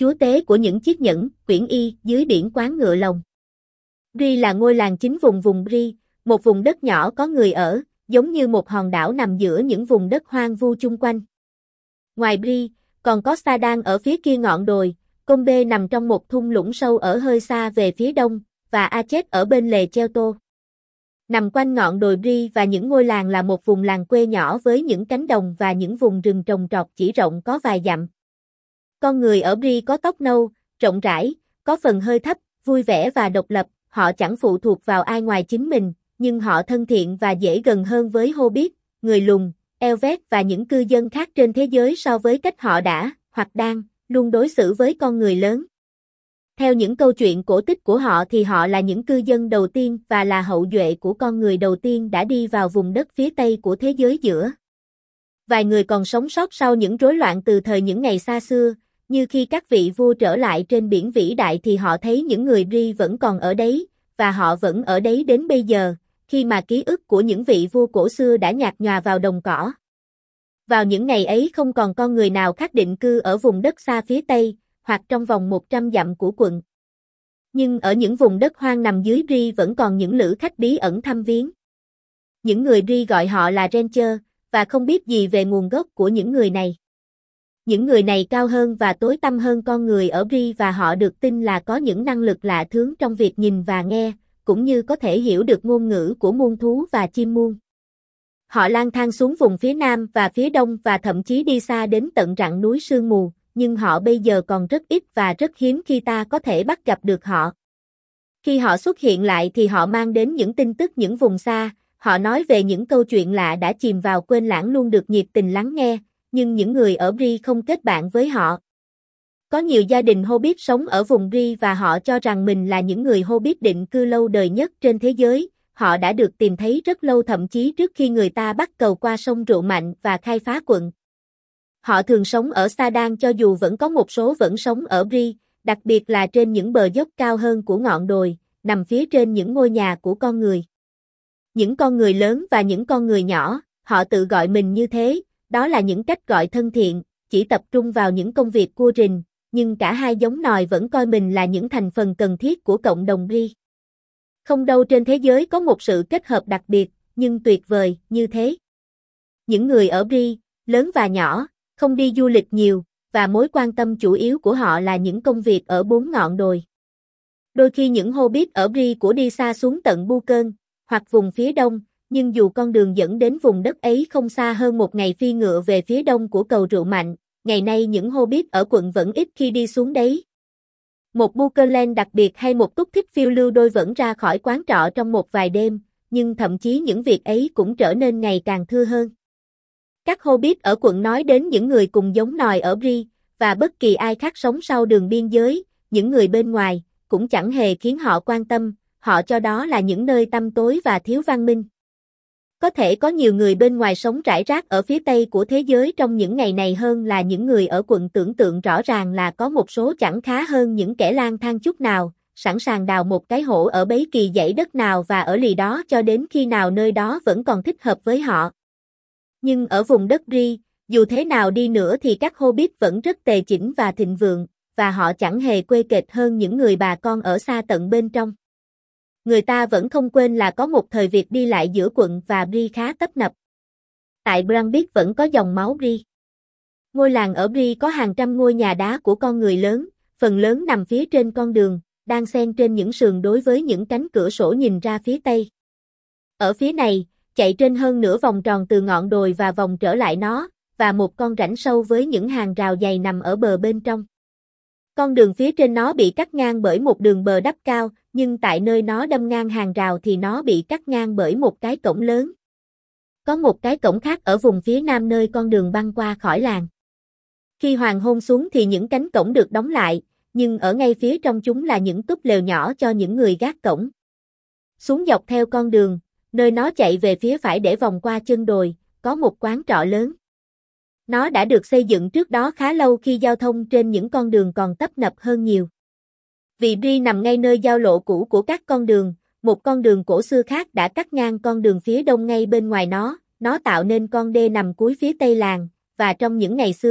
chúa tế của những chiếc nhẫn, quyển y, dưới biển quán ngựa lồng. Bri là ngôi làng chính vùng Bri, một vùng đất nhỏ có người ở, giống như một hòn đảo nằm giữa những vùng đất hoang vu chung quanh. Ngoài Bri, còn có Sadan ở phía kia ngọn đồi, Combe nằm trong một thung lũng sâu ở hơi xa về phía đông, và Achet ở bên lề Cheuto. Nằm quanh ngọn đồi Bri và những ngôi làng là một vùng làng quê nhỏ với những cánh đồng và những vùng rừng trồng trọt chỉ rộng có vài dặm. Con người ở Bri có tóc nâu, rộng rãi, có phần hơi thấp, vui vẻ và độc lập, họ chẳng phụ thuộc vào ai ngoài chính mình, nhưng họ thân thiện và dễ gần hơn với Hobbit, người lùn, Elvet và những cư dân khác trên thế giới so với cách họ đã, hoặc đang, luôn đối xử với con người lớn. Theo những câu chuyện cổ tích của họ thì họ là những cư dân đầu tiên và là hậu duệ của con người đầu tiên đã đi vào vùng đất phía Tây của thế giới giữa. Vài người còn sống sót sau những rối loạn từ thời những ngày xa xưa, như khi các vị vua trở lại trên biển vĩ đại thì họ thấy những người Bri vẫn còn ở đấy, và họ vẫn ở đấy đến bây giờ, khi mà ký ức của những vị vua cổ xưa đã nhạt nhòa vào đồng cỏ. Vào những ngày ấy không còn con người nào khác định cư ở vùng đất xa phía Tây, hoặc trong vòng 100 dặm của quận. Nhưng ở những vùng đất hoang nằm dưới Bri vẫn còn những lữ khách bí ẩn thăm viếng. Những người Bri gọi họ là Ranger, và không biết gì về nguồn gốc của những người này. Những người này cao hơn và tối tăm hơn con người ở Bri và họ được tin là có những năng lực lạ thường trong việc nhìn và nghe, cũng như có thể hiểu được ngôn ngữ của muôn thú và chim muôn. Họ lang thang xuống vùng phía nam và phía đông và thậm chí đi xa đến tận rặng núi sương mù, nhưng họ bây giờ còn rất ít và rất hiếm khi ta có thể bắt gặp được họ. Khi họ xuất hiện lại thì họ mang đến những tin tức những vùng xa, họ nói về những câu chuyện lạ đã chìm vào quên lãng luôn được nhiệt tình lắng nghe, nhưng những người ở Bri không kết bạn với họ. Có nhiều gia đình Hobbit sống ở vùng Bri và họ cho rằng mình là những người Hobbit định cư lâu đời nhất trên thế giới, họ đã được tìm thấy rất lâu thậm chí trước khi người ta bắt cầu qua sông Rượu Mạnh và khai phá quận. Họ thường sống ở Sadan cho dù vẫn có một số vẫn sống ở Bri, đặc biệt là trên những bờ dốc cao hơn của ngọn đồi, nằm phía trên những ngôi nhà của con người. Những con người lớn và những con người nhỏ, họ tự gọi mình như thế, đó là những cách gọi thân thiện, chỉ tập trung vào những công việc cua rình, nhưng cả hai giống nòi vẫn coi mình là những thành phần cần thiết của cộng đồng Bri. Không đâu trên thế giới có một sự kết hợp đặc biệt, nhưng tuyệt vời, như thế. Những người ở Bri, lớn và nhỏ, không đi du lịch nhiều, và mối quan tâm chủ yếu của họ là những công việc ở bốn ngọn đồi. Đôi khi những Hobbit ở Bri của đi xa xuống tận Bucơn, hoặc vùng phía đông, nhưng dù con đường dẫn đến vùng đất ấy không xa hơn một ngày phi ngựa về phía đông của cầu Rượu Mạnh, ngày nay những Hobbit ở quận vẫn ít khi đi xuống đấy. Một Buckerland đặc biệt hay một túc thích phiêu lưu đôi vẫn ra khỏi quán trọ trong một vài đêm, nhưng thậm chí những việc ấy cũng trở nên ngày càng thưa hơn. Các Hobbit ở quận nói đến những người cùng giống nòi ở Bri, và bất kỳ ai khác sống sau đường biên giới, những người bên ngoài, cũng chẳng hề khiến họ quan tâm, họ cho đó là những nơi tăm tối và thiếu văn minh. Có thể có nhiều người bên ngoài sống rải rác ở phía Tây của thế giới trong những ngày này hơn là những người ở quận tưởng tượng rõ ràng là có một số chẳng khá hơn những kẻ lang thang chút nào, sẵn sàng đào một cái hổ ở bấy kỳ dãy đất nào và ở lì đó cho đến khi nào nơi đó vẫn còn thích hợp với họ. Nhưng ở vùng đất Bri, dù thế nào đi nữa thì các Hobbit vẫn rất tề chỉnh và thịnh vượng, và họ chẳng hề quê kệch hơn những người bà con ở xa tận bên trong. Người ta vẫn không quên là có một thời việc đi lại giữa quận và Bri khá tấp nập. Tại Brambit vẫn có dòng máu Bri. Ngôi làng ở Bri có hàng trăm ngôi nhà đá của con người lớn, phần lớn nằm phía trên con đường, đang xen trên những sườn đối với những cánh cửa sổ nhìn ra phía Tây. Ở phía này, chạy trên hơn nửa vòng tròn từ ngọn đồi và vòng trở lại nó, và một con rãnh sâu với những hàng rào dày nằm ở bờ bên trong. Con đường phía trên nó bị cắt ngang bởi một đường bờ đắp cao, nhưng tại nơi nó đâm ngang hàng rào thì nó bị cắt ngang bởi một cái cổng lớn. Có một cái cổng khác ở vùng phía nam nơi con đường băng qua khỏi làng. Khi hoàng hôn xuống thì những cánh cổng được đóng lại, nhưng ở ngay phía trong chúng là những túp lều nhỏ cho những người gác cổng. Xuống dọc theo con đường, nơi nó chạy về phía phải để vòng qua chân đồi, có một quán trọ lớn. Nó đã được xây dựng trước đó khá lâu khi giao thông trên những con đường còn tấp nập hơn nhiều. Vì Bri nằm ngay nơi giao lộ cũ của các con đường, một con đường cổ xưa khác đã cắt ngang con đường phía đông ngay bên ngoài nó tạo nên con đê nằm cuối phía tây làng, và trong những ngày xưa,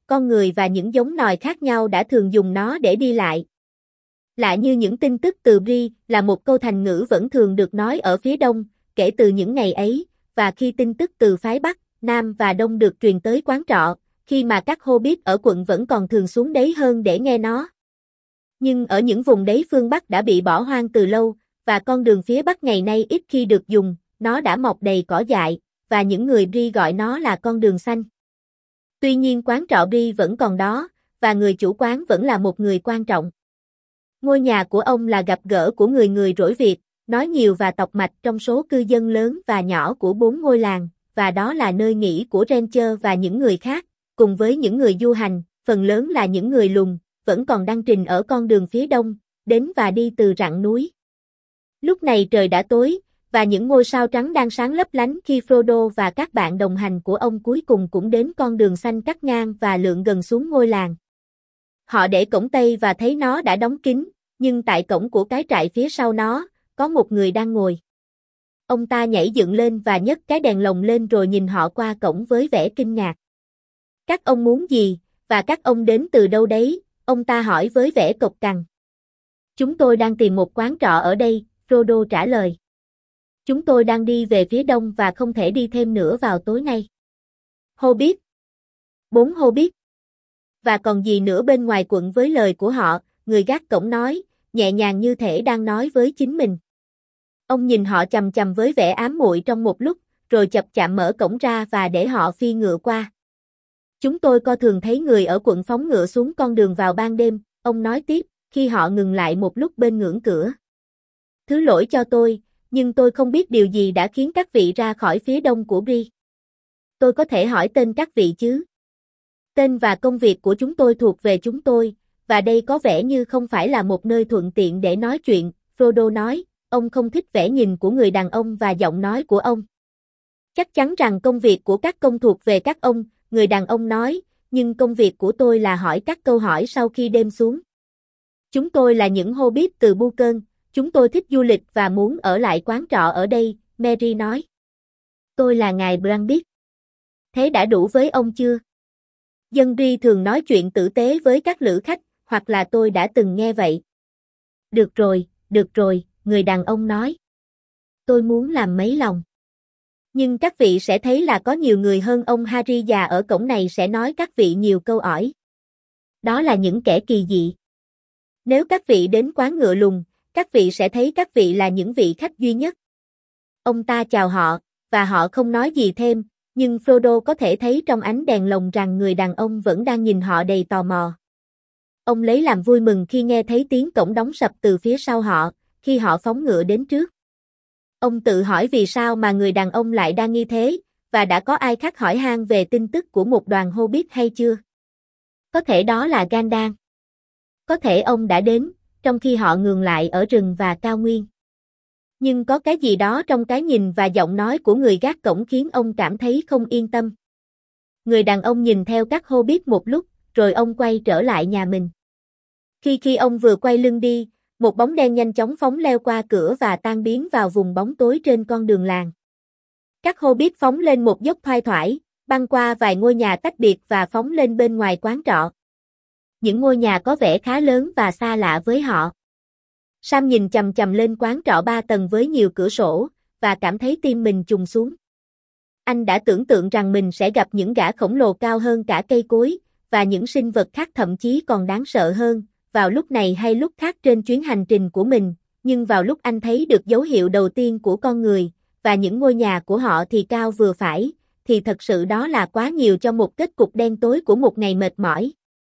con người và những giống nòi khác nhau đã thường dùng nó để đi lại. Lạ như những tin tức từ Bri là một câu thành ngữ vẫn thường được nói ở phía đông, kể từ những ngày ấy, và khi tin tức từ phái Bắc, Nam và Đông được truyền tới quán trọ, khi mà các Hobbit ở quận vẫn còn thường xuống đấy hơn để nghe nó. Nhưng ở những vùng đấy phương Bắc đã bị bỏ hoang từ lâu, và con đường phía Bắc ngày nay ít khi được dùng, nó đã mọc đầy cỏ dại, và những người Bri gọi nó là con đường xanh. Tuy nhiên quán trọ Bri vẫn còn đó, và người chủ quán vẫn là một người quan trọng. Ngôi nhà của ông là gặp gỡ của người rỗi Việt, nói nhiều và tọc mạch trong số cư dân lớn và nhỏ của 4 ngôi làng, và đó là nơi nghỉ của Ranger và những người khác, cùng với những người du hành, phần lớn là những người lùn, vẫn còn đăng trình ở con đường phía đông, đến và đi từ rặng núi. Lúc này trời đã tối, và những ngôi sao trắng đang sáng lấp lánh khi Frodo và các bạn đồng hành của ông cuối cùng cũng đến con đường xanh cắt ngang và lượn gần xuống ngôi làng. Họ để cổng Tây và thấy nó đã đóng kín, nhưng tại cổng của cái trại phía sau nó, có một người đang ngồi. Ông ta nhảy dựng lên và nhấc cái đèn lồng lên rồi nhìn họ qua cổng với vẻ kinh ngạc. Các ông muốn gì, và các ông đến từ đâu đấy? Ông ta hỏi với vẻ cộc cằn. Chúng tôi đang tìm một quán trọ ở đây, Frodo trả lời. Chúng tôi đang đi về phía đông và không thể đi thêm nữa vào tối nay. Hobbit. 4 Hobbit. Và còn gì nữa bên ngoài quận với lời của họ, người gác cổng nói, nhẹ nhàng như thể đang nói với chính mình. Ông nhìn họ chằm chằm với vẻ ám muội trong một lúc, rồi chậm chạp mở cổng ra và để họ phi ngựa qua. Chúng tôi thường thấy người ở quận phóng ngựa xuống con đường vào ban đêm, ông nói tiếp, khi họ ngừng lại một lúc bên ngưỡng cửa. Thứ lỗi cho tôi, nhưng tôi không biết điều gì đã khiến các vị ra khỏi phía đông của Bri. Tôi có thể hỏi tên các vị chứ? Tên và công việc của chúng tôi thuộc về chúng tôi, và đây có vẻ như không phải là một nơi thuận tiện để nói chuyện, Frodo nói, ông không thích vẻ nhìn của người đàn ông và giọng nói của ông. Chắc chắn rằng công việc của các công thuộc về các ông, người đàn ông nói, nhưng công việc của tôi là hỏi các câu hỏi sau khi đêm xuống. Chúng tôi là những Hobbit từ Bucơn, chúng tôi thích du lịch và muốn ở lại quán trọ ở đây, Merry nói. Tôi là ngài Brambit. Thế đã đủ với ông chưa? Dân Bri thường nói chuyện tử tế với các lữ khách, hoặc là tôi đã từng nghe vậy. Được rồi, người đàn ông nói. Tôi muốn làm mấy lòng. Nhưng các vị sẽ thấy là có nhiều người hơn ông Harry già ở cổng này sẽ nói các vị nhiều câu ỏi. Đó là những kẻ kỳ dị. Nếu các vị đến quán ngựa lùn, các vị sẽ thấy các vị là những vị khách duy nhất. Ông ta chào họ, và họ không nói gì thêm, nhưng Frodo có thể thấy trong ánh đèn lồng rằng người đàn ông vẫn đang nhìn họ đầy tò mò. Ông lấy làm vui mừng khi nghe thấy tiếng cổng đóng sập từ phía sau họ, khi họ phóng ngựa đến trước. Ông tự hỏi vì sao mà người đàn ông lại đang nghi thế, và đã có ai khác hỏi han về tin tức của một đoàn Hobbit hay chưa? Có thể đó là Gandalf. Có thể ông đã đến, trong khi họ ngừng lại ở rừng và cao nguyên. Nhưng có cái gì đó trong cái nhìn và giọng nói của người gác cổng khiến ông cảm thấy không yên tâm. Người đàn ông nhìn theo các Hobbit một lúc, rồi ông quay trở lại nhà mình. Khi ông vừa quay lưng đi, một bóng đen nhanh chóng phóng leo qua cửa và tan biến vào vùng bóng tối trên con đường làng. Các Hobbit phóng lên một dốc thoai thoải, băng qua vài ngôi nhà tách biệt và phóng lên bên ngoài quán trọ. Những ngôi nhà có vẻ khá lớn và xa lạ với họ. Sam nhìn chằm chằm lên quán trọ 3 tầng với nhiều cửa sổ, và cảm thấy tim mình trùng xuống. Anh đã tưởng tượng rằng mình sẽ gặp những gã khổng lồ cao hơn cả cây cối, và những sinh vật khác thậm chí còn đáng sợ hơn, vào lúc này hay lúc khác trên chuyến hành trình của mình, nhưng vào lúc anh thấy được dấu hiệu đầu tiên của con người, và những ngôi nhà của họ thì cao vừa phải, thì thật sự đó là quá nhiều cho một kết cục đen tối của một ngày mệt mỏi.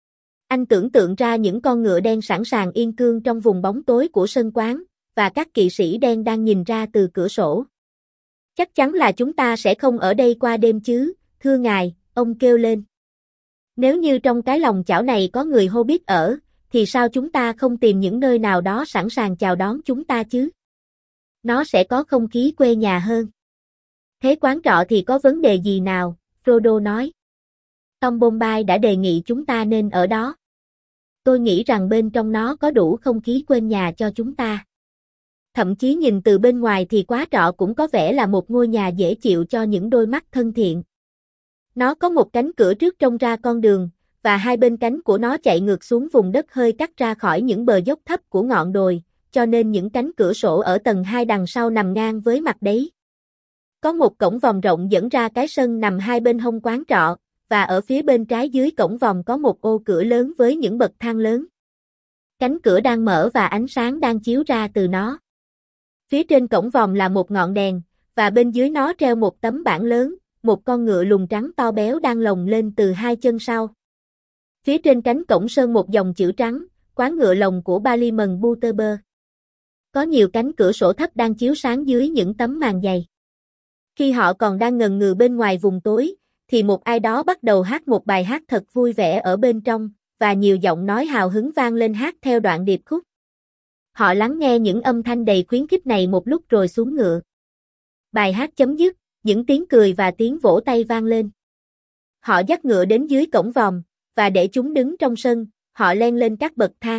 Anh tưởng tượng ra những con ngựa đen sẵn sàng yên cương trong vùng bóng tối của sân quán, và các kỵ sĩ đen đang nhìn ra từ cửa sổ. Chắc chắn là chúng ta sẽ không ở đây qua đêm chứ, thưa ngài, ông kêu lên. Nếu như trong cái lòng chảo này có người Hobbit ở, thì sao chúng ta không tìm những nơi nào đó sẵn sàng chào đón chúng ta chứ? Nó sẽ có không khí quê nhà hơn. Thế quán trọ thì có vấn đề gì nào? Frodo nói. Tom Bombay đã đề nghị chúng ta nên ở đó. Tôi nghĩ rằng bên trong nó có đủ không khí quê nhà cho chúng ta. Thậm chí nhìn từ bên ngoài thì quán trọ cũng có vẻ là một ngôi nhà dễ chịu cho những đôi mắt thân thiện. Nó có một cánh cửa trước trông ra con đường, và hai bên cánh của nó chạy ngược xuống vùng đất hơi cắt ra khỏi những bờ dốc thấp của ngọn đồi, cho nên những cánh cửa sổ ở tầng 2 đằng sau nằm ngang với mặt đấy. Có một cổng vòm rộng dẫn ra cái sân nằm hai bên hông quán trọ, và ở phía bên trái dưới cổng vòm có một ô cửa lớn với những bậc thang lớn. Cánh cửa đang mở và ánh sáng đang chiếu ra từ nó. Phía trên cổng vòm là một ngọn đèn, và bên dưới nó treo một tấm bảng lớn, một con ngựa lùn trắng to béo đang lồng lên từ hai chân sau. Phía trên cánh cổng sơn một dòng chữ trắng, quán ngựa lồng của Ballymun Butterbur. Có nhiều cánh cửa sổ thấp đang chiếu sáng dưới những tấm màn dày. Khi họ còn đang ngần ngừ bên ngoài vùng tối, thì một ai đó bắt đầu hát một bài hát thật vui vẻ ở bên trong, và nhiều giọng nói hào hứng vang lên hát theo đoạn điệp khúc. Họ lắng nghe những âm thanh đầy khuyến khích này một lúc rồi xuống ngựa. Bài hát chấm dứt, những tiếng cười và tiếng vỗ tay vang lên. Họ dắt ngựa đến dưới cổng vòm, và để chúng đứng trong sân, họ len lên các bậc thang.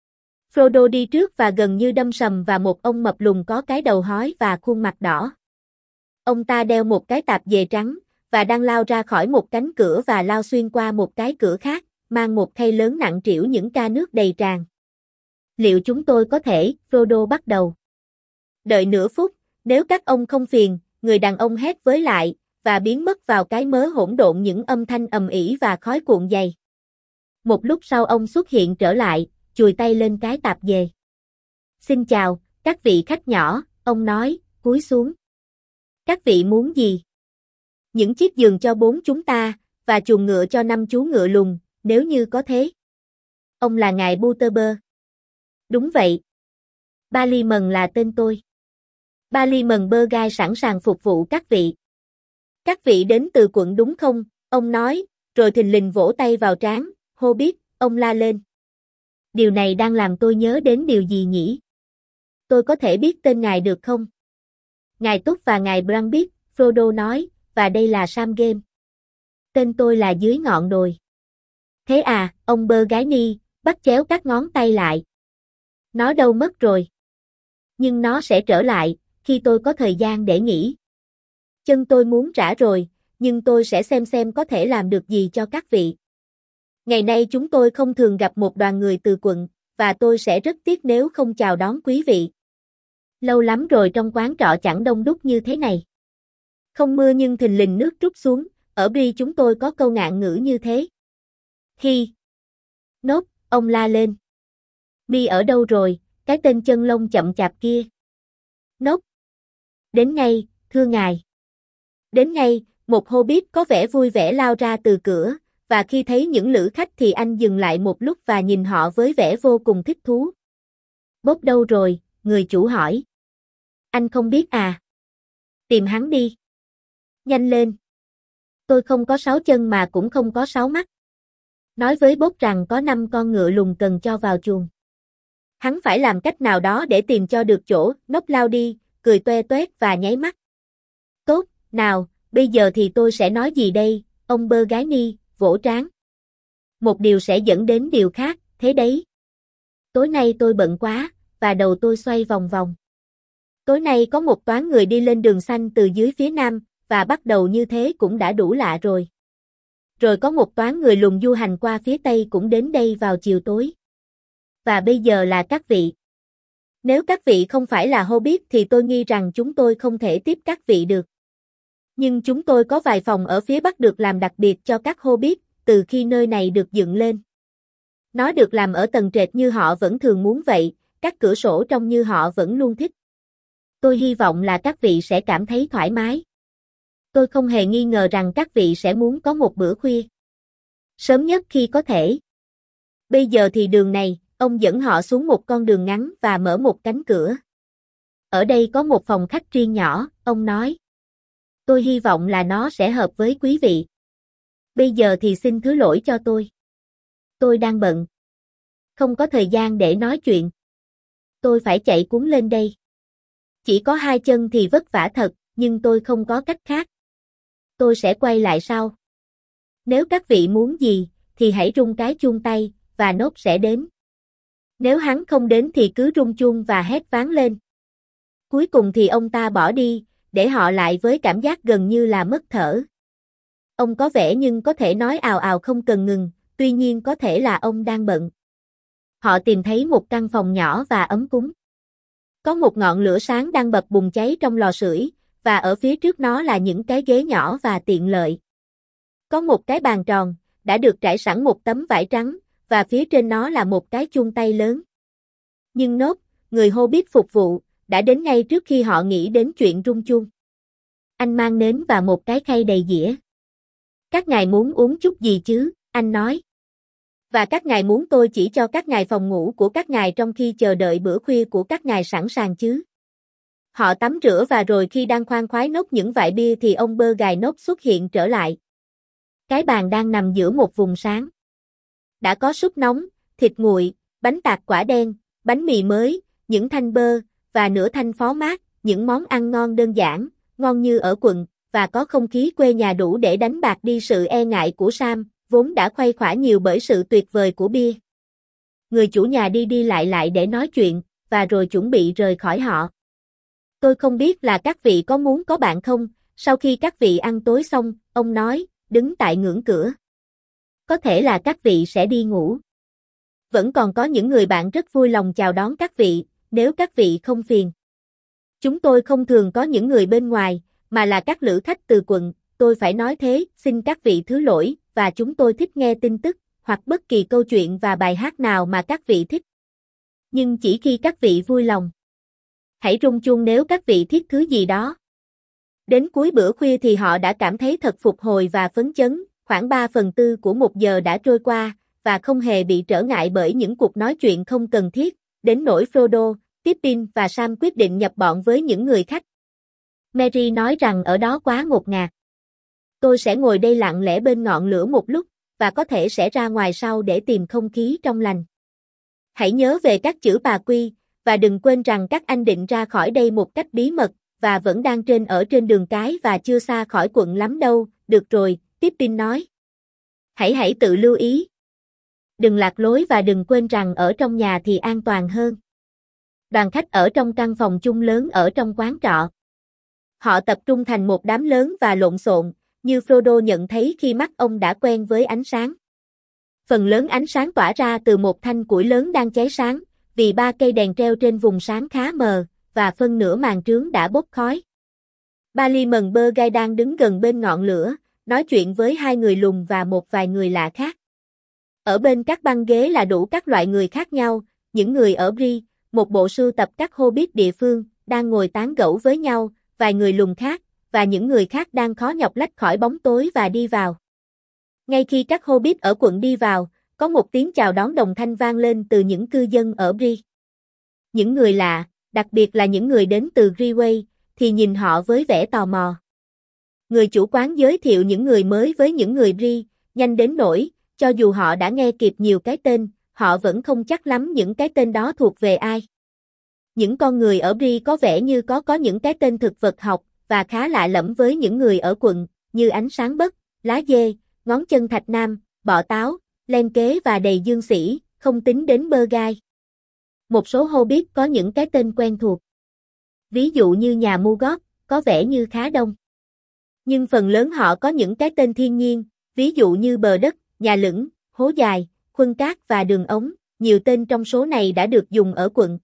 Frodo đi trước và gần như đâm sầm vào một ông mập lùn có cái đầu hói và khuôn mặt đỏ. Ông ta đeo một cái tạp dề trắng, và đang lao ra khỏi một cánh cửa và lao xuyên qua một cái cửa khác, mang một khay lớn nặng trĩu những ca nước đầy tràn. Liệu chúng tôi có thể, Frodo bắt đầu. Đợi nửa phút, nếu các ông không phiền, người đàn ông hét với lại, và biến mất vào cái mớ hỗn độn những âm thanh ầm ĩ và khói cuộn dày. Một lúc sau ông xuất hiện trở lại, chùi tay lên cái tạp dề. Xin chào, các vị khách nhỏ, ông nói, cúi xuống. Các vị muốn gì? Những chiếc giường cho 4 chúng ta, và chuồng ngựa cho 5 chú ngựa lùn, nếu như có thế. Ông là ngài Butterbur. Đúng vậy. Ballymun là tên tôi. Ballymun Burgai sẵn sàng phục vụ các vị. Các vị đến từ quận đúng không? Ông nói, rồi thình lình vỗ tay vào trán. Hobbit, ông la lên. Điều này đang làm tôi nhớ đến điều gì nhỉ? Tôi có thể biết tên ngài được không? Ngài Túc và ngài Brambit, Frodo nói, và đây là Sam Game. Tên tôi là dưới ngọn đồi. Thế à, ông Burginy, bắt chéo các ngón tay lại. Nó đâu mất rồi? Nhưng nó sẽ trở lại, khi tôi có thời gian để nghỉ. Chân tôi muốn rã rồi, nhưng tôi sẽ xem có thể làm được gì cho các vị. Ngày nay chúng tôi không thường gặp một đoàn người từ quận, và tôi sẽ rất tiếc nếu không chào đón quý vị. Lâu lắm rồi trong quán trọ chẳng đông đúc như thế này. Không mưa nhưng thình lình nước trút xuống, ở Bree chúng tôi có câu ngạn ngữ như thế. Hi! Nốt, ông la lên. Mi ở đâu rồi, cái tên chân lông chậm chạp kia? Nốt! Đến ngay, thưa ngài. Đến ngay, một Hobbit có vẻ vui vẻ lao ra từ cửa, và khi thấy những lữ khách thì anh dừng lại một lúc và nhìn họ với vẻ vô cùng thích thú. Bob đâu rồi, người chủ hỏi. Anh không biết à? Tìm hắn đi. Nhanh lên. Tôi không có 6 chân mà cũng không có 6 mắt. Nói với Bob rằng có 5 con ngựa lùn cần cho vào chuồng. Hắn phải làm cách nào đó để tìm cho được chỗ, Nốp lao đi, cười toe toét và nháy mắt. Tốt, nào, bây giờ thì tôi sẽ nói gì đây, ông Burginy, vỗ trán. Một điều sẽ dẫn đến điều khác, thế đấy. Tối nay tôi bận quá, và đầu tôi xoay vòng vòng. Tối nay có một toán người đi lên đường xanh từ dưới phía nam, và bắt đầu như thế cũng đã đủ lạ rồi. Rồi có một toán người lùn du hành qua phía tây cũng đến đây vào chiều tối. Và bây giờ là các vị. Nếu các vị không phải là Hobbit thì tôi nghi rằng chúng tôi không thể tiếp các vị được. Nhưng chúng tôi có vài phòng ở phía bắc được làm đặc biệt cho các Hobbit, từ khi nơi này được dựng lên. Nó được làm ở tầng trệt như họ vẫn thường muốn vậy, các cửa sổ trông như họ vẫn luôn thích. Tôi hy vọng là các vị sẽ cảm thấy thoải mái. Tôi không hề nghi ngờ rằng các vị sẽ muốn có một bữa khuya. Sớm nhất khi có thể. Bây giờ thì đường này, ông dẫn họ xuống một con đường ngắn và mở một cánh cửa. Ở đây có một phòng khách riêng nhỏ, ông nói. Tôi hy vọng là nó sẽ hợp với quý vị. Bây giờ thì xin thứ lỗi cho tôi. Tôi đang bận. Không có thời gian để nói chuyện. Tôi phải chạy cuốn lên đây. Chỉ có 2 chân thì vất vả thật, nhưng tôi không có cách khác. Tôi sẽ quay lại sau. Nếu các vị muốn gì, thì hãy rung cái chuông tay, và Nốt sẽ đến. Nếu hắn không đến thì cứ rung chuông và hét vang lên. Cuối cùng thì ông ta bỏ đi, để họ lại với cảm giác gần như là mất thở. Ông có vẻ nhưng có thể nói ào ào không cần ngừng, tuy nhiên có thể là ông đang bận. Họ tìm thấy một căn phòng nhỏ và ấm cúng. Có một ngọn lửa sáng đang bập bùng cháy trong lò sưởi, và ở phía trước nó là những cái ghế nhỏ và tiện lợi. Có một cái bàn tròn, đã được trải sẵn một tấm vải trắng, và phía trên nó là một cái chuông tay lớn. Nhưng Nốt, người Hobbit phục vụ, đã đến ngay trước khi họ nghĩ đến chuyện rung chuông. Anh mang nến và một cái khay đầy dĩa. Các ngài muốn uống chút gì chứ, anh nói. Và các ngài muốn tôi chỉ cho các ngài phòng ngủ của các ngài trong khi chờ đợi bữa khuya của các ngài sẵn sàng chứ. Họ tắm rửa và rồi khi đang khoan khoái nốc những vại bia thì ông bơ gài nốt xuất hiện trở lại. Cái bàn đang nằm giữa một vùng sáng. Đã có súp nóng, thịt nguội, bánh tạc quả đen, bánh mì mới, những thanh bơ, và nửa thanh phó mát, những món ăn ngon đơn giản, ngon như ở quận, và có không khí quê nhà đủ để đánh bạc đi sự e ngại của Sam, vốn đã khuây khỏa nhiều bởi sự tuyệt vời của bia. Người chủ nhà đi đi lại để nói chuyện, và rồi chuẩn bị rời khỏi họ. Tôi không biết là các vị có muốn có bạn không, sau khi các vị ăn tối xong, ông nói, đứng tại ngưỡng cửa. Có thể là các vị sẽ đi ngủ. Vẫn còn có những người bạn rất vui lòng chào đón các vị, nếu các vị không phiền. Chúng tôi không thường có những người bên ngoài, mà là các lữ khách từ quận, tôi phải nói thế, xin các vị thứ lỗi, và chúng tôi thích nghe tin tức, hoặc bất kỳ câu chuyện và bài hát nào mà các vị thích. Nhưng chỉ khi các vị vui lòng. Hãy rung chuông nếu các vị thích thứ gì đó. Đến cuối bữa khuya thì họ đã cảm thấy thật phục hồi và phấn chấn, khoảng 3/4 của một giờ đã trôi qua, và không hề bị trở ngại bởi những cuộc nói chuyện không cần thiết, đến nỗi Frodo, Pippin và Sam quyết định nhập bọn với những người khách. Merry nói rằng ở đó quá ngột ngạt. Tôi sẽ ngồi đây lặng lẽ bên ngọn lửa một lúc, và có thể sẽ ra ngoài sau để tìm không khí trong lành. Hãy nhớ về các chữ bà Quy, và đừng quên rằng các anh định ra khỏi đây một cách bí mật, và vẫn đang ở trên đường cái và chưa xa khỏi quận lắm đâu, được rồi, Pippin nói. Hãy tự lưu ý. Đừng lạc lối và đừng quên rằng ở trong nhà thì an toàn hơn. Đoàn khách ở trong căn phòng chung lớn ở trong quán trọ. Họ tập trung thành một đám lớn và lộn xộn, như Frodo nhận thấy khi mắt ông đã quen với ánh sáng. Phần lớn ánh sáng tỏa ra từ một thanh củi lớn đang cháy sáng, vì 3 cây đèn treo trên vùng sáng khá mờ, và phân nửa màn trướng đã bốc khói. Ballymun Burgai đang đứng gần bên ngọn lửa, nói chuyện với 2 người lùn và một vài người lạ khác. Ở bên các băng ghế là đủ các loại người khác nhau, những người ở Bree, một bộ sưu tập các Hobbit địa phương, đang ngồi tán gẫu với nhau, vài người lùn khác, và những người khác đang khó nhọc lách khỏi bóng tối và đi vào. Ngay khi các Hobbit ở quận đi vào, có một tiếng chào đón đồng thanh vang lên từ những cư dân ở Bree. Những người lạ, đặc biệt là những người đến từ Greyway, thì nhìn họ với vẻ tò mò. Người chủ quán giới thiệu những người mới với những người Bree, nhanh đến nỗi, cho dù họ đã nghe kịp nhiều cái tên, họ vẫn không chắc lắm những cái tên đó thuộc về ai. Những con người ở Bree có vẻ như có những cái tên thực vật học, và khá lạ lẫm với những người ở quận, như ánh sáng bất, lá dê, ngón chân thạch nam, bọ táo, len kế và đầy dương sĩ, không tính đến bơ gai. Một số Hobbit có những cái tên quen thuộc. Ví dụ như nhà Morgoth, có vẻ như khá đông. Nhưng phần lớn họ có những cái tên thiên nhiên, ví dụ như bờ đất, nhà lửng, hố dài, khuân cát và đường ống, nhiều tên trong số này đã được dùng ở quận.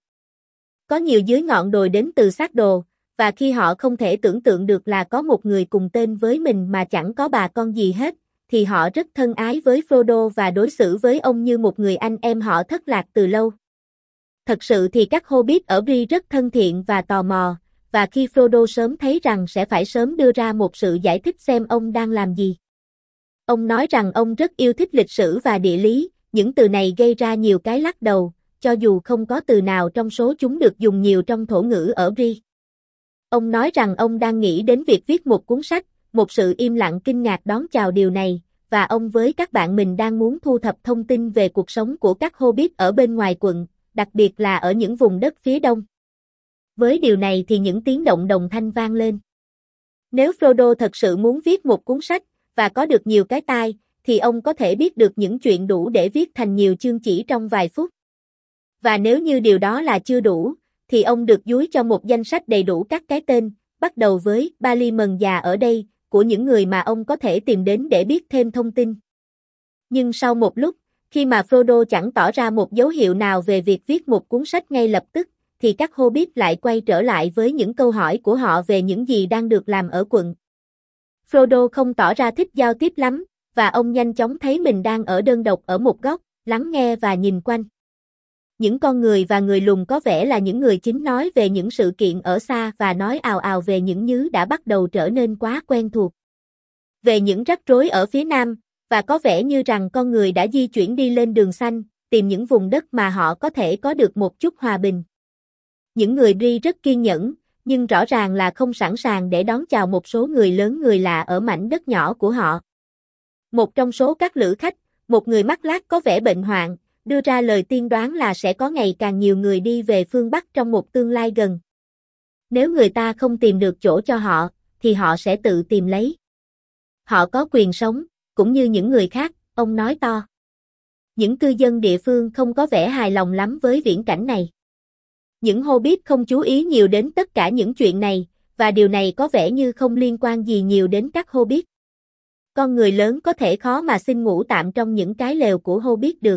Có nhiều dưới ngọn đồi đến từ xác đồ, và khi họ không thể tưởng tượng được là có một người cùng tên với mình mà chẳng có bà con gì hết, thì họ rất thân ái với Frodo và đối xử với ông như một người anh em họ thất lạc từ lâu. Thật sự thì các Hobbit ở Bree rất thân thiện và tò mò, và khi Frodo sớm thấy rằng sẽ phải sớm đưa ra một sự giải thích xem ông đang làm gì. Ông nói rằng ông rất yêu thích lịch sử và địa lý, những từ này gây ra nhiều cái lắc đầu, cho dù không có từ nào trong số chúng được dùng nhiều trong thổ ngữ ở Bree. Ông nói rằng ông đang nghĩ đến việc viết một cuốn sách, một sự im lặng kinh ngạc đón chào điều này, và ông với các bạn mình đang muốn thu thập thông tin về cuộc sống của các Hobbit ở bên ngoài quận, đặc biệt là ở những vùng đất phía đông. Với điều này thì những tiếng động đồng thanh vang lên. Nếu Frodo thật sự muốn viết một cuốn sách, và có được nhiều cái tai, thì ông có thể biết được những chuyện đủ để viết thành nhiều chương chỉ trong vài phút. Và nếu như điều đó là chưa đủ, thì ông được dúi cho một danh sách đầy đủ các cái tên, bắt đầu với Ballymun già ở đây, của những người mà ông có thể tìm đến để biết thêm thông tin. Nhưng sau một lúc, khi mà Frodo chẳng tỏ ra một dấu hiệu nào về việc viết một cuốn sách ngay lập tức, thì các Hobbit lại quay trở lại với những câu hỏi của họ về những gì đang được làm ở quận. Frodo không tỏ ra thích giao tiếp lắm, và ông nhanh chóng thấy mình đang ở đơn độc ở một góc, lắng nghe và nhìn quanh. Những con người và người lùn có vẻ là những người chính nói về những sự kiện ở xa và nói ào ào về những thứ đã bắt đầu trở nên quá quen thuộc. Về những rắc rối ở phía nam, và có vẻ như rằng con người đã di chuyển đi lên đường xanh, tìm những vùng đất mà họ có thể có được một chút hòa bình. Những người Bree rất kiên nhẫn, nhưng rõ ràng là không sẵn sàng để đón chào một số người lớn người lạ ở mảnh đất nhỏ của họ. Một trong số các lữ khách, một người mắt lác có vẻ bệnh hoạn, đưa ra lời tiên đoán là sẽ có ngày càng nhiều người đi về phương Bắc trong một tương lai gần. Nếu người ta không tìm được chỗ cho họ, thì họ sẽ tự tìm lấy. Họ có quyền sống, cũng như những người khác, ông nói to. Những cư dân địa phương không có vẻ hài lòng lắm với viễn cảnh này. Những Hobbit không chú ý nhiều đến tất cả những chuyện này, và điều này có vẻ như không liên quan gì nhiều đến các Hobbit. Con người lớn có thể khó mà xin ngủ tạm trong những cái lều của Hobbit được.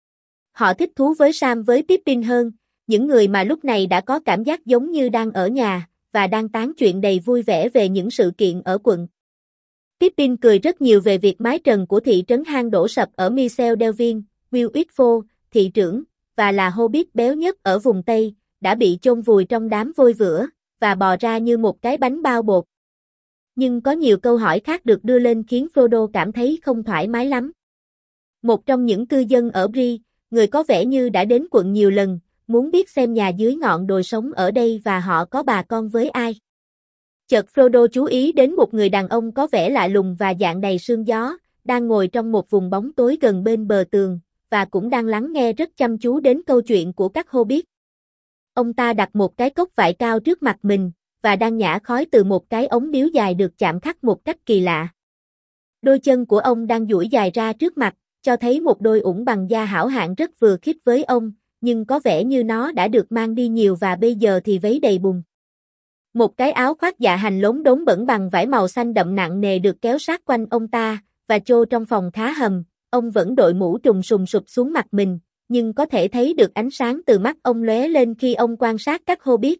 Họ thích thú với Sam với Pippin hơn, những người mà lúc này đã có cảm giác giống như đang ở nhà, và đang tán chuyện đầy vui vẻ về những sự kiện ở quận. Pippin cười rất nhiều về việc mái trần của thị trấn hang đổ sập ở Michel Delvin, Will Wheatfall, thị trưởng, và là Hobbit béo nhất ở vùng Tây, đã bị chôn vùi trong đám vôi vữa, và bò ra như một cái bánh bao bột. Nhưng có nhiều câu hỏi khác được đưa lên khiến Frodo cảm thấy không thoải mái lắm. Một trong những cư dân ở Bree, người có vẻ như đã đến quận nhiều lần, muốn biết xem nhà dưới ngọn đồi sống ở đây và họ có bà con với ai. Chợt Frodo chú ý đến một người đàn ông có vẻ lạ lùng và dạng đầy sương gió, đang ngồi trong một vùng bóng tối gần bên bờ tường, và cũng đang lắng nghe rất chăm chú đến câu chuyện của các Hobbit. Ông ta đặt một cái cốc vải cao trước mặt mình, và đang nhả khói từ một cái ống điếu dài được chạm khắc một cách kỳ lạ. Đôi chân của ông đang duỗi dài ra trước mặt, cho thấy một đôi ủng bằng da hảo hạng rất vừa khít với ông, nhưng có vẻ như nó đã được mang đi nhiều và bây giờ thì vấy đầy bùn. Một cái áo khoác dạ hành lốm đốm bẩn bằng vải màu xanh đậm nặng nề được kéo sát quanh ông ta, và chô trong phòng khá hầm, ông vẫn đội mũ trùm sùng sụp xuống mặt mình, nhưng có thể thấy được ánh sáng từ mắt ông lóe lên khi ông quan sát các Hobbit.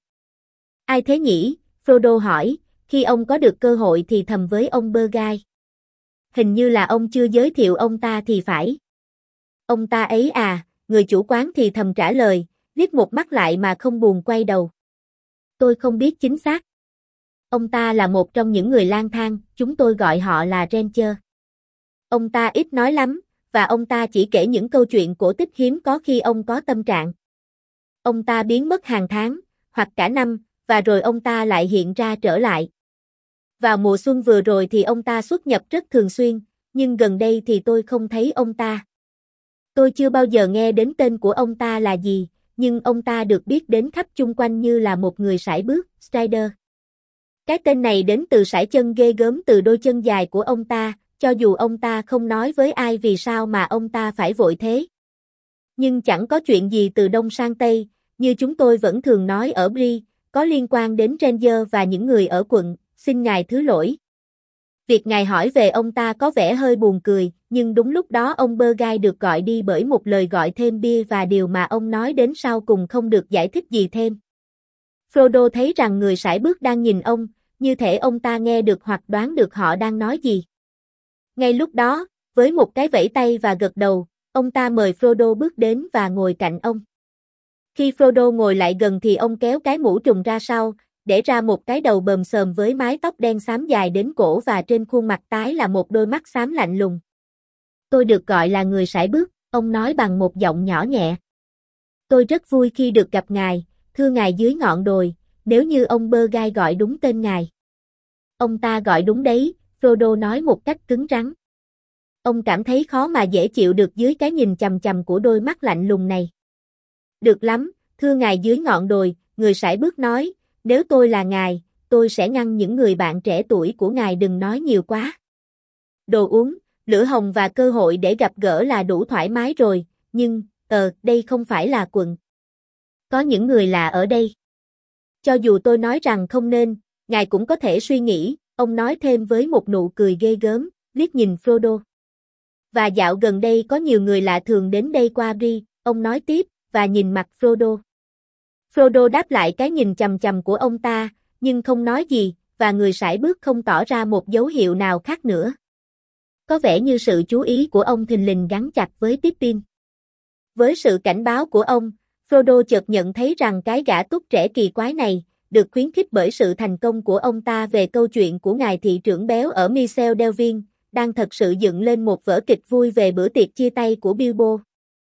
Ai thế nhỉ? Frodo hỏi, khi ông có được cơ hội thì thầm với ông Bơ-gai. Hình như là ông chưa giới thiệu ông ta thì phải. Ông ta ấy à, người chủ quán thì thầm trả lời, liếc một mắt lại mà không buồn quay đầu. Tôi không biết chính xác. Ông ta là một trong những người lang thang, chúng tôi gọi họ là Ranger. Ông ta ít nói lắm, và ông ta chỉ kể những câu chuyện cổ tích hiếm có khi ông có tâm trạng. Ông ta biến mất hàng tháng, hoặc cả năm, và rồi ông ta lại hiện ra trở lại. Vào mùa xuân vừa rồi thì ông ta xuất nhập rất thường xuyên, nhưng gần đây thì tôi không thấy ông ta. Tôi chưa bao giờ nghe đến tên của ông ta là gì, nhưng ông ta được biết đến khắp chung quanh như là một người sải bước, Strider. Cái tên này đến từ sải chân ghê gớm từ đôi chân dài của ông ta, cho dù ông ta không nói với ai vì sao mà ông ta phải vội thế. Nhưng chẳng có chuyện gì từ đông sang tây, như chúng tôi vẫn thường nói ở Bree, có liên quan đến Ranger và những người ở quận, xin ngài thứ lỗi. Việc ngài hỏi về ông ta có vẻ hơi buồn cười, nhưng đúng lúc đó ông Bơ-gai được gọi đi bởi một lời gọi thêm bia và điều mà ông nói đến sau cùng không được giải thích gì thêm. Frodo thấy rằng người sải bước đang nhìn ông, như thể ông ta nghe được hoặc đoán được họ đang nói gì. Ngay lúc đó, với một cái vẫy tay và gật đầu, ông ta mời Frodo bước đến và ngồi cạnh ông. Khi Frodo ngồi lại gần thì ông kéo cái mũ trùm ra sau, để ra một cái đầu bờm xờm với mái tóc đen xám dài đến cổ và trên khuôn mặt tái là một đôi mắt xám lạnh lùng. Tôi được gọi là người sải bước, ông nói bằng một giọng nhỏ nhẹ. Tôi rất vui khi được gặp ngài, thưa ngài dưới ngọn đồi, nếu như ông Bơ-gai gọi đúng tên ngài. Ông ta gọi đúng đấy, Frodo nói một cách cứng rắn. Ông cảm thấy khó mà dễ chịu được dưới cái nhìn chằm chằm của đôi mắt lạnh lùng này. Được lắm, thưa ngài dưới ngọn đồi, người sải bước nói, nếu tôi là ngài, tôi sẽ ngăn những người bạn trẻ tuổi của ngài đừng nói nhiều quá. Đồ uống, lửa hồng và cơ hội để gặp gỡ là đủ thoải mái rồi, nhưng, đây không phải là quận. Có những người lạ ở đây. Cho dù tôi nói rằng không nên, ngài cũng có thể suy nghĩ, ông nói thêm với một nụ cười ghê gớm, liếc nhìn Frodo. Và dạo gần đây có nhiều người lạ thường đến đây qua Bree, ông nói tiếp, và nhìn mặt Frodo. Frodo đáp lại cái nhìn chằm chằm của ông ta, nhưng không nói gì, và người sải bước không tỏ ra một dấu hiệu nào khác nữa. Có vẻ như sự chú ý của ông thình lình gắn chặt với Pippin. Với sự cảnh báo của ông, Frodo chợt nhận thấy rằng cái gã túc trẻ kỳ quái này, được khuyến khích bởi sự thành công của ông ta về câu chuyện của ngài thị trưởng béo ở Michel Delvin, đang thật sự dựng lên một vở kịch vui về bữa tiệc chia tay của Bilbo.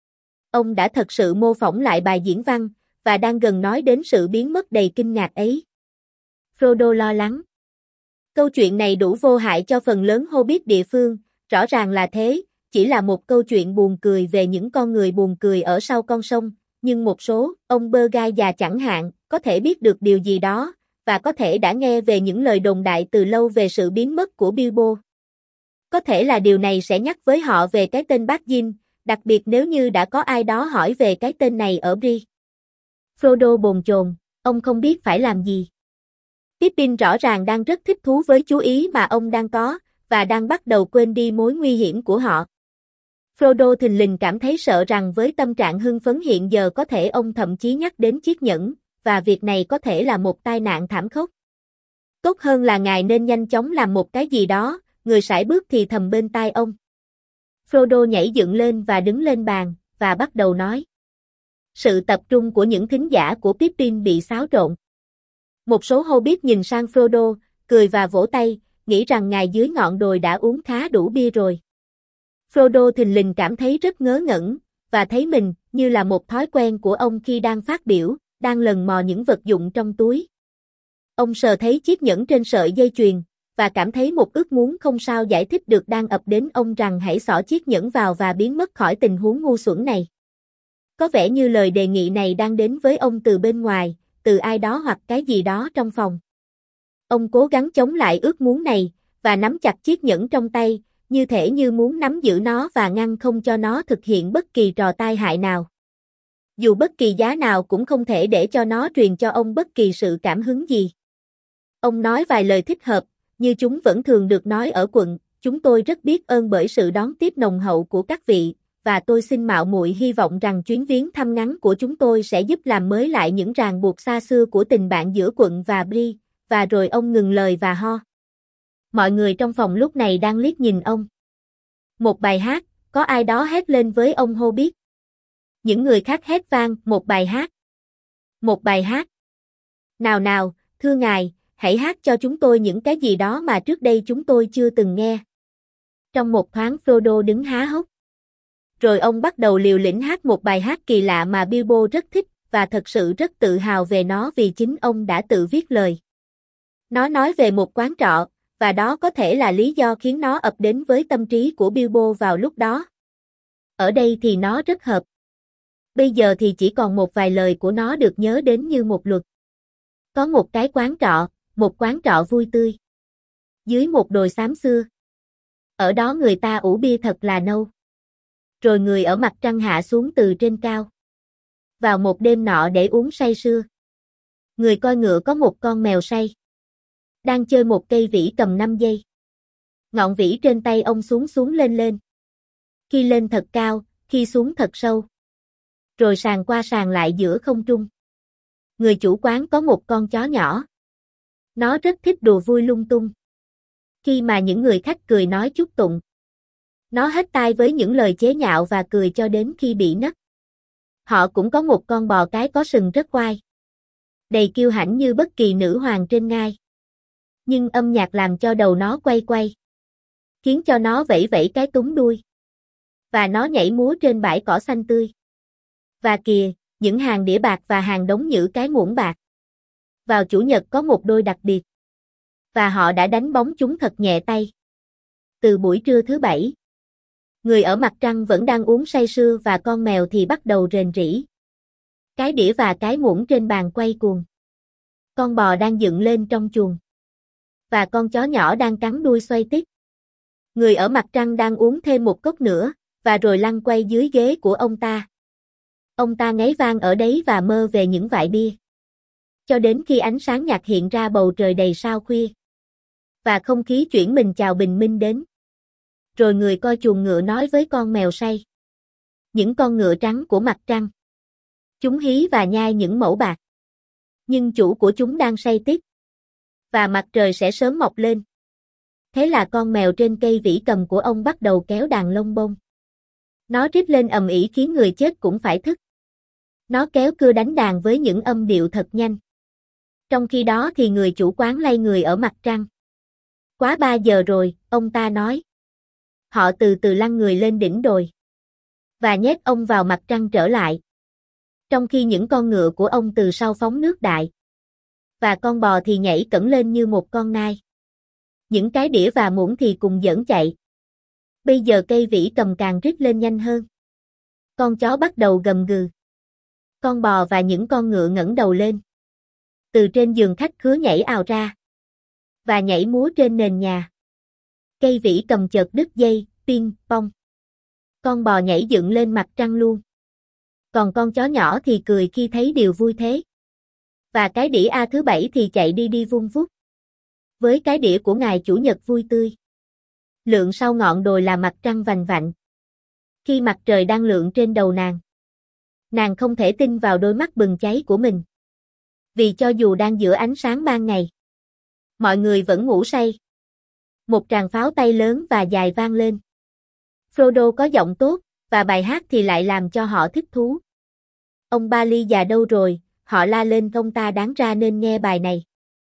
Ông đã thật sự mô phỏng lại bài diễn văn, và đang gần nói đến sự biến mất đầy kinh ngạc ấy. Frodo lo lắng. Câu chuyện này đủ vô hại cho phần lớn Hobbit địa phương, rõ ràng là thế, chỉ là một câu chuyện buồn cười về những con người buồn cười ở sau con sông, nhưng một số, ông bơ gai già chẳng hạn, có thể biết được điều gì đó, và có thể đã nghe về những lời đồn đại từ lâu về sự biến mất của Bilbo. Có thể là điều này sẽ nhắc với họ về cái tên Bác Jim, đặc biệt nếu như đã có ai đó hỏi về cái tên này ở Bree. Frodo bồn chồn, ông không biết phải làm gì. Pippin rõ ràng đang rất thích thú với chú ý mà ông đang có, và đang bắt đầu quên đi mối nguy hiểm của họ. Frodo thình lình cảm thấy sợ rằng với tâm trạng hưng phấn hiện giờ có thể ông thậm chí nhắc đến chiếc nhẫn, và việc này có thể là một tai nạn thảm khốc. Tốt hơn là ngài nên nhanh chóng làm một cái gì đó, người sải bước thì thầm bên tai ông. Frodo nhảy dựng lên và đứng lên bàn, và bắt đầu nói. Sự tập trung của những thính giả của Pippin bị xáo trộn. Một số Hobbit nhìn sang Frodo, cười và vỗ tay, nghĩ rằng ngài dưới ngọn đồi đã uống khá đủ bia rồi. Frodo thình lình cảm thấy rất ngớ ngẩn, và thấy mình, như là một thói quen của ông khi đang phát biểu, đang lần mò những vật dụng trong túi. Ông sờ thấy chiếc nhẫn trên sợi dây chuyền, và cảm thấy một ước muốn không sao giải thích được đang ập đến ông rằng hãy xỏ chiếc nhẫn vào và biến mất khỏi tình huống ngu xuẩn này. Có vẻ như lời đề nghị này đang đến với ông từ bên ngoài, từ ai đó hoặc cái gì đó trong phòng. Ông cố gắng chống lại ước muốn này, và nắm chặt chiếc nhẫn trong tay, như thể như muốn nắm giữ nó và ngăn không cho nó thực hiện bất kỳ trò tai hại nào. Dù bất kỳ giá nào cũng không thể để cho nó truyền cho ông bất kỳ sự cảm hứng gì. Ông nói vài lời thích hợp, như chúng vẫn thường được nói ở quận, chúng tôi rất biết ơn bởi sự đón tiếp nồng hậu của các vị, và tôi xin mạo muội hy vọng rằng chuyến viếng thăm ngắn của chúng tôi sẽ giúp làm mới lại những ràng buộc xa xưa của tình bạn giữa quận và Bree, và rồi ông ngừng lời và ho. Mọi người trong phòng lúc này đang liếc nhìn ông. Một bài hát, có ai đó hét lên với ông Hobbit. Những người khác hét vang, một bài hát. Một bài hát. Nào nào, thưa ngài, hãy hát cho chúng tôi những cái gì đó mà trước đây chúng tôi chưa từng nghe. Trong một thoáng Frodo đứng há hốc. Rồi ông bắt đầu liều lĩnh hát một bài hát kỳ lạ mà Bilbo rất thích, và thật sự rất tự hào về nó vì chính ông đã tự viết lời. Nó nói về một quán trọ, và đó có thể là lý do khiến nó ập đến với tâm trí của Bilbo vào lúc đó. Ở đây thì nó rất hợp. Bây giờ thì chỉ còn một vài lời của nó được nhớ đến như một luật. Có một cái một quán trọ vui tươi. Dưới một đồi xám xưa. Ở đó người ta ủ bia thật là nâu. Rồi người ở mặt trăng hạ xuống từ trên cao. Vào một đêm nọ để uống say sưa. Người coi ngựa có một con mèo say. Đang chơi một cây vĩ cầm 5 giây. Ngọn vĩ trên tay ông xuống lên. Khi lên thật cao, khi xuống thật sâu. Rồi sàn qua sàn lại giữa không trung. Người chủ quán có một con chó nhỏ. Nó rất thích đùa vui lung tung. Khi mà những người khách cười nói chúc tụng. Nó hết tai với những lời chế nhạo và cười cho đến khi bị nấc. Họ cũng có một con bò cái có sừng rất oai. Đầy kiêu hãnh như bất kỳ nữ hoàng trên ngai. Nhưng âm nhạc làm cho đầu nó quay. Khiến cho nó vẫy vẫy cái túng đuôi. Và nó nhảy múa trên bãi cỏ xanh tươi. Và kìa, những hàng đĩa bạc và hàng đống nhữ cái muỗng bạc. Vào chủ nhật có một đôi đặc biệt. Và họ đã đánh bóng chúng thật nhẹ tay. Từ buổi trưa thứ Bảy. Người ở mặt trăng vẫn đang uống say sưa và con mèo thì bắt đầu rền rĩ. Cái đĩa và cái muỗng trên bàn quay cuồng. Con bò đang dựng lên trong chuồng. Và con chó nhỏ đang cắn đuôi xoay tít. Người ở mặt trăng đang uống thêm một cốc nữa, và rồi lăn quay dưới ghế của ông ta. Ông ta ngáy vang ở đấy và mơ về những vại bia. Cho đến khi ánh sáng nhạt hiện ra bầu trời đầy sao khuya. Và không khí chuyển mình chào bình minh đến. rồi người coi chuồng ngựa nói với con mèo say. Những con ngựa trắng của mặt trăng. Chúng hí và nhai những mẩu bạc. Nhưng chủ của chúng đang say tiếp. Và mặt trời sẽ sớm mọc lên. Thế là con mèo trên cây vĩ cầm của ông bắt đầu kéo đàn lông bông. Nó rít lên ầm ĩ khiến người chết cũng phải thức. Nó kéo cưa đánh đàn với những âm điệu thật nhanh. Trong khi đó thì người chủ quán lay người ở mặt trăng. Quá 3 giờ rồi, ông ta nói. Họ từ từ lăn người lên đỉnh đồi. Và nhét ông vào mặt trăng trở lại. Trong khi những con ngựa của ông từ sau phóng nước đại. Và con bò thì nhảy cẫng lên như một con nai. Những cái đĩa và muỗng thì cùng giỡn chạy. Bây giờ cây vĩ cầm càng rít lên nhanh hơn. Con chó bắt đầu gầm gừ. Con bò và những con ngựa ngẩng đầu lên. Từ trên giường khách khứa nhảy ào ra. Và nhảy múa trên nền nhà. Cây vĩ cầm chợt đứt dây, ping, pong. Con bò nhảy dựng lên mặt trăng luôn. Còn con chó nhỏ thì cười khi thấy điều vui thế. Và cái đĩa A thứ 7 thì chạy đi đi vun vút. Với cái đĩa của ngài chủ nhật vui tươi. Lượn sau ngọn đồi là mặt trăng vành vạnh. Khi mặt trời đang lượn trên đầu nàng không thể tin vào đôi mắt bừng cháy của mình. Vì cho dù đang giữa ánh sáng ban ngày, mọi người vẫn ngủ say. Một tràng pháo tay lớn và dài vang lên. Frodo có giọng tốt, và bài hát thì lại làm cho họ thích thú. Ông Bali già đâu rồi, họ la lên ông ta đáng ra nên nghe bài này.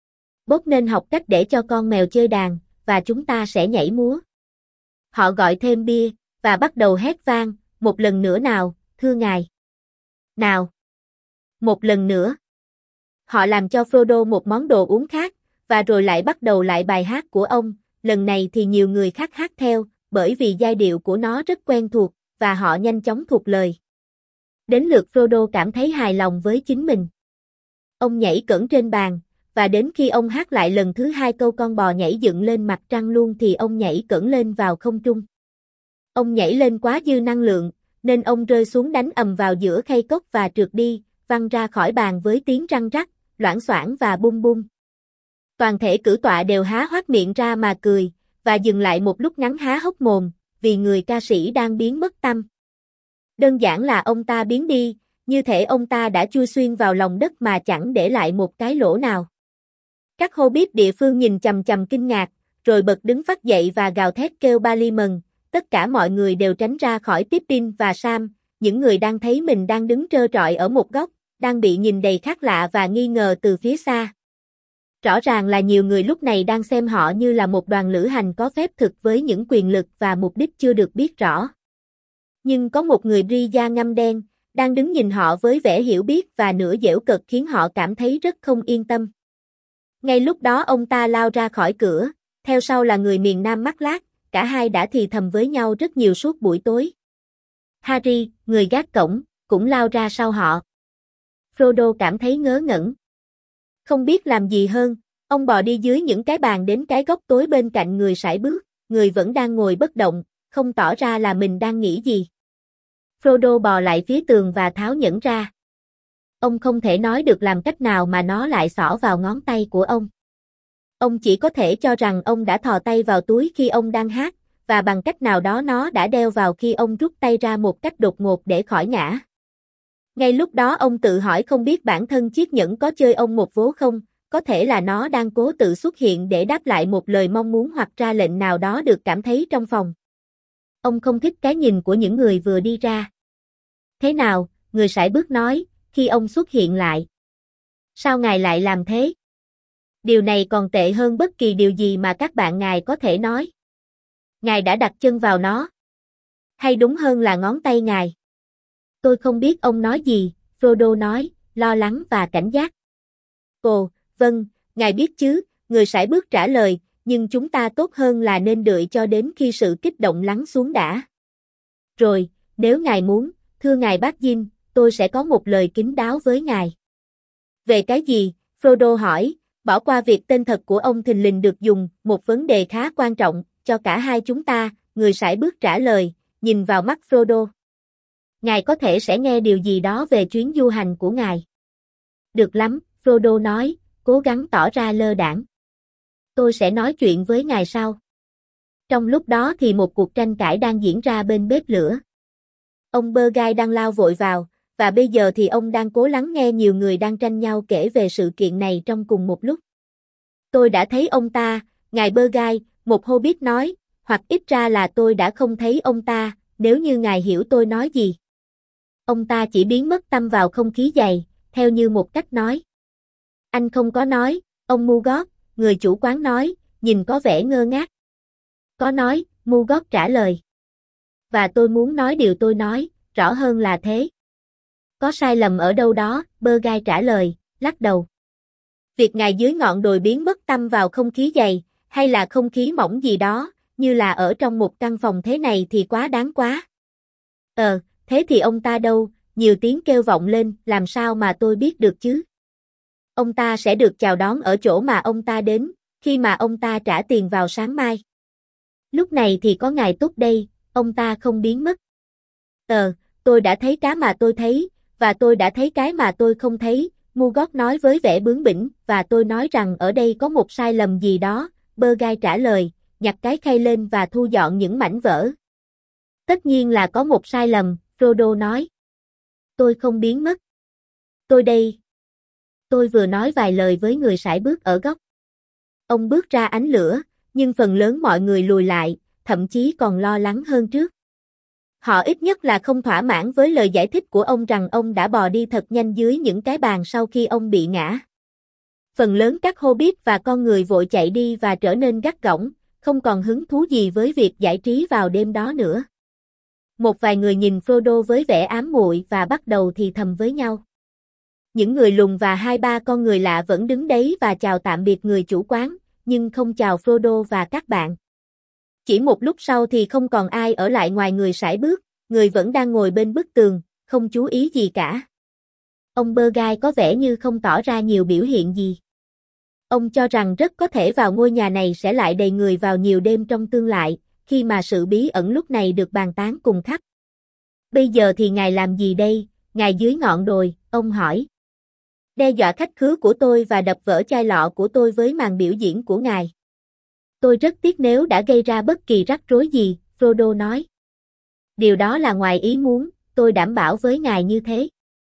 Bốt nên học cách để cho con mèo chơi đàn, và chúng ta sẽ nhảy múa. Họ gọi thêm bia, và bắt đầu hét vang, một lần nữa nào, thưa ngài. Nào. Một lần nữa. Họ làm cho Frodo một món đồ uống khác, và rồi lại bắt đầu lại bài hát của ông, lần này thì nhiều người khác hát theo, bởi vì giai điệu của nó rất quen thuộc, và họ nhanh chóng thuộc lời. Đến lượt Frodo cảm thấy hài lòng với chính mình. Ông nhảy cẫng trên bàn, và đến khi ông hát lại lần thứ 2 câu con bò nhảy dựng lên mặt trăng luôn thì ông nhảy cẫng lên vào không trung. Ông nhảy lên quá dư năng lượng, nên ông rơi xuống đánh ầm vào giữa khay cốc và trượt đi, văng ra khỏi bàn với tiếng răng rắc, loảng xoảng và bung bung. Toàn thể cử tọa đều há hoác miệng ra mà cười, và dừng lại một lúc ngắn há hốc mồm, vì người ca sĩ đang biến mất tăm. Đơn giản là ông ta biến đi, như thể ông ta đã chui xuyên vào lòng đất mà chẳng để lại một cái lỗ nào. Các Hobbit địa phương nhìn chằm chằm kinh ngạc, rồi bật đứng phắt dậy và gào thét kêu Ballymun. Tất cả mọi người đều tránh ra khỏi Pippin và Sam, những người đang thấy mình đang đứng trơ trọi ở một góc, đang bị nhìn đầy khác lạ và nghi ngờ từ phía xa. Rõ ràng là nhiều người lúc này đang xem họ như là một đoàn lữ hành có phép thực với những quyền lực và mục đích chưa được biết rõ. Nhưng có một người Bree da ngăm đen, đang đứng nhìn họ với vẻ hiểu biết và nửa giễu cợt khiến họ cảm thấy rất không yên tâm. Ngay lúc đó ông ta lao ra khỏi cửa, theo sau là người miền Nam mắt lác, cả hai đã thì thầm với nhau rất nhiều suốt buổi tối. Harry, người gác cổng, cũng lao ra sau họ. Frodo cảm thấy ngớ ngẩn. Không biết làm gì hơn, ông bò đi dưới những cái bàn đến cái góc tối bên cạnh người sải bước, người vẫn đang ngồi bất động, không tỏ ra là mình đang nghĩ gì. Frodo bò lại phía tường và tháo nhẫn ra. Ông không thể nói được làm cách nào mà nó lại xỏ vào ngón tay của ông. Ông chỉ có thể cho rằng ông đã thò tay vào túi khi ông đang hát, và bằng cách nào đó nó đã đeo vào khi ông rút tay ra một cách đột ngột để khỏi ngã. Ngay lúc đó ông tự hỏi không biết bản thân chiếc nhẫn có chơi ông một vố không, có thể là nó đang cố tự xuất hiện để đáp lại một lời mong muốn hoặc ra lệnh nào đó được cảm thấy trong phòng. Ông không thích cái nhìn của những người vừa đi ra. Thế nào, người sải bước nói, khi ông xuất hiện lại. Sao ngài lại làm thế? Điều này còn tệ hơn bất kỳ điều gì mà các bạn ngài có thể nói. Ngài đã đặt chân vào nó. Hay đúng hơn là ngón tay ngài. Tôi không biết ông nói gì, Frodo nói, lo lắng và cảnh giác. Ồ, vâng, ngài biết chứ, người sải bước trả lời, nhưng chúng ta tốt hơn là nên đợi cho đến khi sự kích động lắng xuống đã. Rồi, nếu ngài muốn, thưa ngài Baggins, tôi sẽ có một lời kín đáo với ngài. Về cái gì? Frodo hỏi, bỏ qua việc tên thật của ông thình lình được dùng, một vấn đề khá quan trọng, cho cả hai chúng ta, người sải bước trả lời, nhìn vào mắt Frodo. Ngài có thể sẽ nghe điều gì đó về chuyến du hành của ngài. Được lắm, Frodo nói, cố gắng tỏ ra lơ đãng. Tôi sẽ nói chuyện với ngài sau. Trong lúc đó thì một cuộc tranh cãi đang diễn ra bên bếp lửa. Ông Burgai đang lao vội vào, và bây giờ thì ông đang cố lắng nghe nhiều người đang tranh nhau kể về sự kiện này trong cùng một lúc. Tôi đã thấy ông ta, ngài Burgai, một Hobbit nói, hoặc ít ra là tôi đã không thấy ông ta, nếu như ngài hiểu tôi nói gì. Ông ta chỉ biến mất tâm vào không khí dày, theo như một cách nói. Anh không có nói, ông Morgoth, người chủ quán nói, nhìn có vẻ ngơ ngác. Có nói, Morgoth trả lời. Và tôi muốn nói điều tôi nói, rõ hơn là thế. Có sai lầm ở đâu đó, Burgai trả lời, lắc đầu. Việc ngài dưới ngọn đồi biến mất tâm vào không khí dày, hay là không khí mỏng gì đó, như là ở trong một căn phòng thế này thì quá đáng quá. Thế thì ông ta đâu? Nhiều tiếng kêu vọng lên, làm sao mà tôi biết được chứ? Ông ta sẽ được chào đón ở chỗ mà ông ta đến, khi mà ông ta trả tiền vào sáng mai. Lúc này thì có ngài Túc đây, ông ta không biến mất. Tôi đã thấy cá mà tôi thấy, và tôi đã thấy cái mà tôi không thấy, Morgoth nói với vẻ bướng bỉnh, và tôi nói rằng ở đây có một sai lầm gì đó, Burgai trả lời, nhặt cái khay lên và thu dọn những mảnh vỡ. Tất nhiên là có một sai lầm, Frodo nói. Tôi không biến mất. Tôi đây. Tôi vừa nói vài lời với người sải bước ở góc. Ông bước ra ánh lửa, nhưng phần lớn mọi người lùi lại, thậm chí còn lo lắng hơn trước. Họ ít nhất là không thỏa mãn với lời giải thích của ông rằng ông đã bò đi thật nhanh dưới những cái bàn sau khi ông bị ngã. Phần lớn các Hobbit và con người vội chạy đi và trở nên gắt gỏng, không còn hứng thú gì với việc giải trí vào đêm đó nữa. Một vài người nhìn Frodo với vẻ ám muội và bắt đầu thì thầm với nhau. Những người lùn và 2-3 con người lạ vẫn đứng đấy và chào tạm biệt người chủ quán, nhưng không chào Frodo và các bạn. Chỉ một lúc sau thì không còn ai ở lại ngoài người sải bước, người vẫn đang ngồi bên bức tường, không chú ý gì cả. Ông Burgai có vẻ như không tỏ ra nhiều biểu hiện gì. Ông cho rằng rất có thể vào ngôi nhà này sẽ lại đầy người vào nhiều đêm trong tương lai, khi mà sự bí ẩn lúc này được bàn tán cùng khắp. Bây giờ thì ngài làm gì đây, ngài dưới ngọn đồi, ông hỏi. Đe dọa khách khứa của tôi và đập vỡ chai lọ của tôi với màn biểu diễn của ngài. Tôi rất tiếc nếu đã gây ra bất kỳ rắc rối gì, Frodo nói. Điều đó là ngoài ý muốn, tôi đảm bảo với ngài như thế.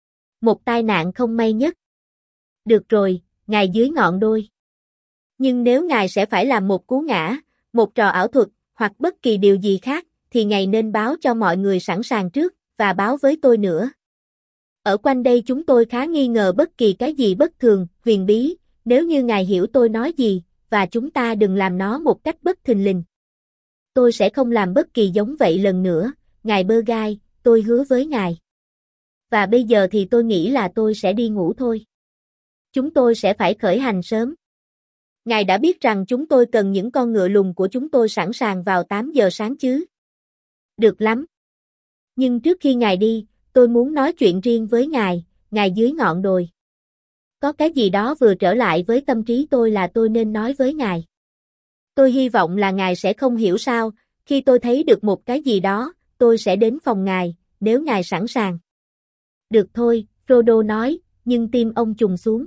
Một tai nạn không may nhất. Được rồi, ngài dưới ngọn đồi. Nhưng nếu ngài sẽ phải làm một cú ngã, một trò ảo thuật, hoặc bất kỳ điều gì khác, thì ngài nên báo cho mọi người sẵn sàng trước, và báo với tôi nữa. Ở quanh đây chúng tôi khá nghi ngờ bất kỳ cái gì bất thường, huyền bí, nếu như ngài hiểu tôi nói gì, và chúng ta đừng làm nó một cách bất thình lình. Tôi sẽ không làm bất kỳ giống vậy lần nữa, ngài Burgai, tôi hứa với ngài. Và bây giờ thì tôi nghĩ là tôi sẽ đi ngủ thôi. Chúng tôi sẽ phải khởi hành sớm. Ngài đã biết rằng chúng tôi cần những con ngựa lùn của chúng tôi sẵn sàng vào 8 giờ sáng chứ? Được lắm. Nhưng trước khi ngài đi, tôi muốn nói chuyện riêng với ngài dưới ngọn đồi. Có cái gì đó vừa trở lại với tâm trí tôi là tôi nên nói với ngài. Tôi hy vọng là ngài sẽ không hiểu sao, khi tôi thấy được một cái gì đó, tôi sẽ đến phòng ngài, nếu ngài sẵn sàng. Được thôi, Frodo nói, nhưng tim ông trùng xuống.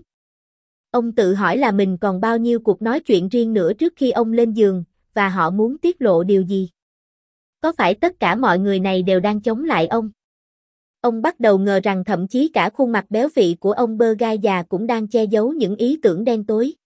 Ông tự hỏi là mình còn bao nhiêu cuộc nói chuyện riêng nữa trước khi ông lên giường, và họ muốn tiết lộ điều gì? Có phải tất cả mọi người này đều đang chống lại ông? Ông bắt đầu ngờ rằng thậm chí cả khuôn mặt béo phì của ông Burgai già cũng đang che giấu những ý tưởng đen tối.